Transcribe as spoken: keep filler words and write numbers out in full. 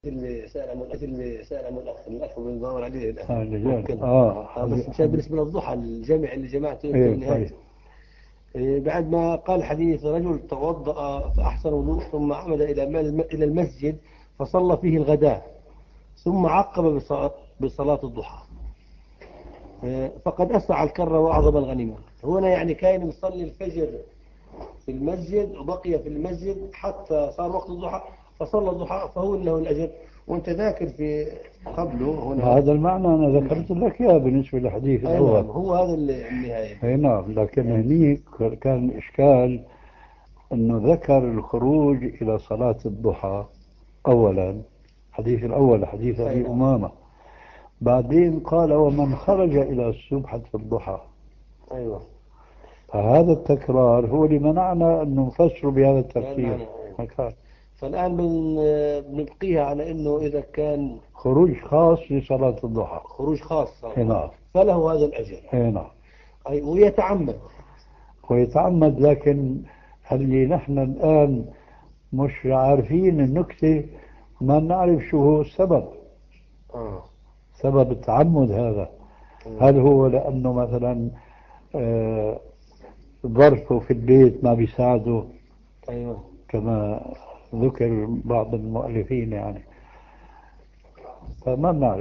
اللي سأل من اللي سأل من الأخ الأخ من دور عليه الأخ آه الرجال. آه آه بس مشان بالنسبة للضحى الجامع اللي جمعته أنت إيه بالنهاية. طيب. إيه بعد ما قال حديث رجل توضأ فأحسن وضوء ثم عمد إلى إلى المسجد فصلى فيه الغداء ثم عقب بصلاة بصلاة الضحى إيه فقد أسرع الكرة وأعظم الغنيمة. هنا يعني كان يصلي الفجر في المسجد وبقي في المسجد حتى صار وقت الضحى فصلى الضحى فهو له الأجر. وانت ذاكر في قبله هنا هذا المعنى أنا ذكرت لك إياه بالنسبة للحديث أي الأول. نعم هو هذا النهاية. أي نعم، لكن نعم. هنيك كان الإشكال أنه ذكر الخروج إلى صلاة الضحى أولا، الحديث الأول حديث أي أبي نعم. أمامة، بعدين قال ومن خرج إلى السبحة في الضحى. أيوة. فهذا التكرار هو اللي منعنا أن نفسر بهذا كان التفسير. معنا أيوة. مكان فالآن بن بنبقيها على أنه إذا كان خروج خاص لصلاة الضحى. خروج خاص أي نعم. فله هذا الأجر. أي نعم. أي ويتعمد ويتعمد، لكن اللي نحن الآن مش عارفين النكتة، ما نعرف شو هو السبب، آه. سبب التعمد هذا. هل هو لأنه مثلا آه، ظرفه في البيت ما بيساعده أيوة. كما ذكر بعض المؤلفين يعني، فما بنعرف.